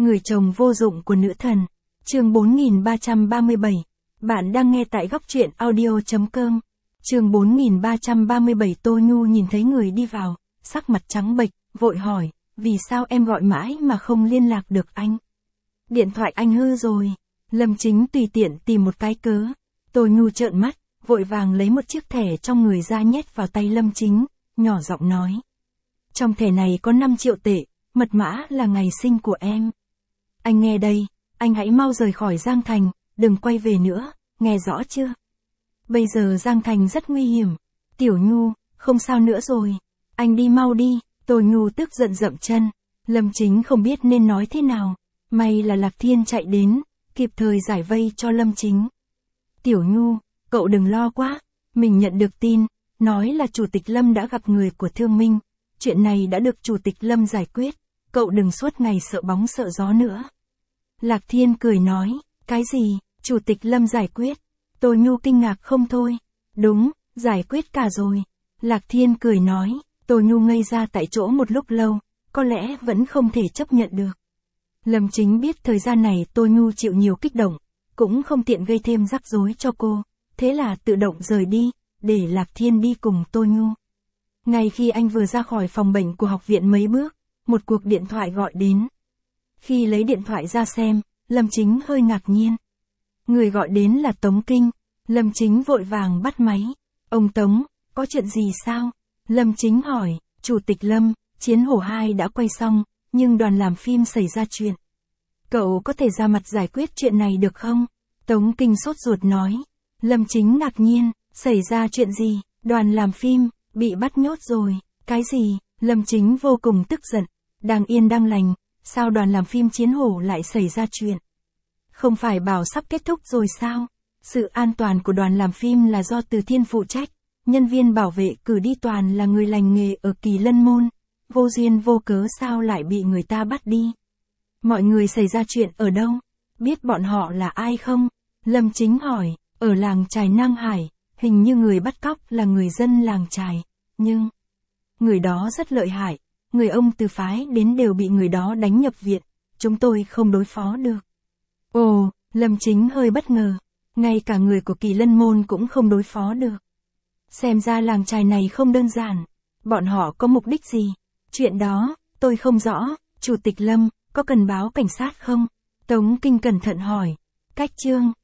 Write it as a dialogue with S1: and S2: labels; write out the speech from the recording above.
S1: Người chồng vô dụng của nữ thần. Chương 4337. Bạn đang nghe tại góc truyện audio.com. Chương 4337. Tô Nhu nhìn thấy người đi vào, sắc mặt trắng bệch, vội hỏi, vì sao em gọi mãi mà không liên lạc được anh? Điện thoại anh hư rồi. Lâm Chính tùy tiện tìm một cái cớ. Tô Nhu trợn mắt, vội vàng lấy một chiếc thẻ trong người ra nhét vào tay Lâm Chính, nhỏ giọng nói. Trong thẻ này có 5 triệu tệ, mật mã là ngày sinh của em. Anh nghe đây, anh hãy mau rời khỏi Giang Thành, đừng quay về nữa, nghe rõ chưa? Bây giờ Giang Thành rất nguy hiểm. Tiểu Nhu, không sao nữa rồi. Anh đi mau đi. Tô Nhu tức giận dậm chân. Lâm Chính không biết nên nói thế nào. May là Lạc Thiên chạy đến, kịp thời giải vây cho Lâm Chính. Tiểu Nhu, cậu đừng lo quá. Mình nhận được tin, nói là Chủ tịch Lâm đã gặp người của Thương Minh. Chuyện này đã được Chủ tịch Lâm giải quyết. Cậu đừng suốt ngày sợ bóng sợ gió nữa. Lạc Thiên cười nói, cái gì, Chủ tịch Lâm giải quyết? Tô Nhu kinh ngạc không thôi. Đúng, giải quyết cả rồi. Lạc Thiên cười nói, Tô Nhu ngây ra tại chỗ một lúc lâu, có lẽ vẫn không thể chấp nhận được. Lâm Chính biết thời gian này Tô Nhu chịu nhiều kích động, cũng không tiện gây thêm rắc rối cho cô, thế là tự động rời đi, để Lạc Thiên đi cùng Tô Nhu. Ngay khi anh vừa ra khỏi phòng bệnh của học viện mấy bước, một cuộc điện thoại gọi đến. Khi lấy điện thoại ra xem, Lâm Chính hơi ngạc nhiên. Người gọi đến là Tống Kinh. Lâm Chính vội vàng bắt máy. Ông Tống, có chuyện gì sao? Lâm Chính hỏi, Chủ tịch Lâm, Chiến Hổ 2 đã quay xong, nhưng đoàn làm phim xảy ra chuyện. Cậu có thể ra mặt giải quyết chuyện này được không? Tống Kinh sốt ruột nói. Lâm Chính ngạc nhiên, xảy ra chuyện gì? Đoàn làm phim, bị bắt nhốt rồi. Cái gì? Lâm Chính vô cùng tức giận. Đang yên đang lành, sao đoàn làm phim Chiến Hổ lại xảy ra chuyện? Không phải bảo sắp kết thúc rồi sao? Sự an toàn của đoàn làm phim là do Từ Thiên phụ trách, nhân viên bảo vệ cử đi toàn là người lành nghề ở Kỳ Lân Môn, vô duyên vô cớ sao lại bị người ta bắt đi? Mọi người xảy ra chuyện ở đâu? Biết bọn họ là ai không? Lâm Chính hỏi, ở làng Trài Năng Hải, hình như người bắt cóc là người dân làng Trài, nhưng người đó rất lợi hại, người ông từ phái đến đều bị người đó đánh nhập viện, chúng tôi không đối phó được. Ồ, Lâm Chính hơi bất ngờ, ngay cả người của Kỳ Lân Môn cũng không đối phó được. Xem ra làng Trài này không đơn giản, bọn họ có mục đích gì? Chuyện đó, tôi không rõ, Chủ tịch Lâm, có cần báo cảnh sát không? Tống Kinh cẩn thận hỏi. Cách chương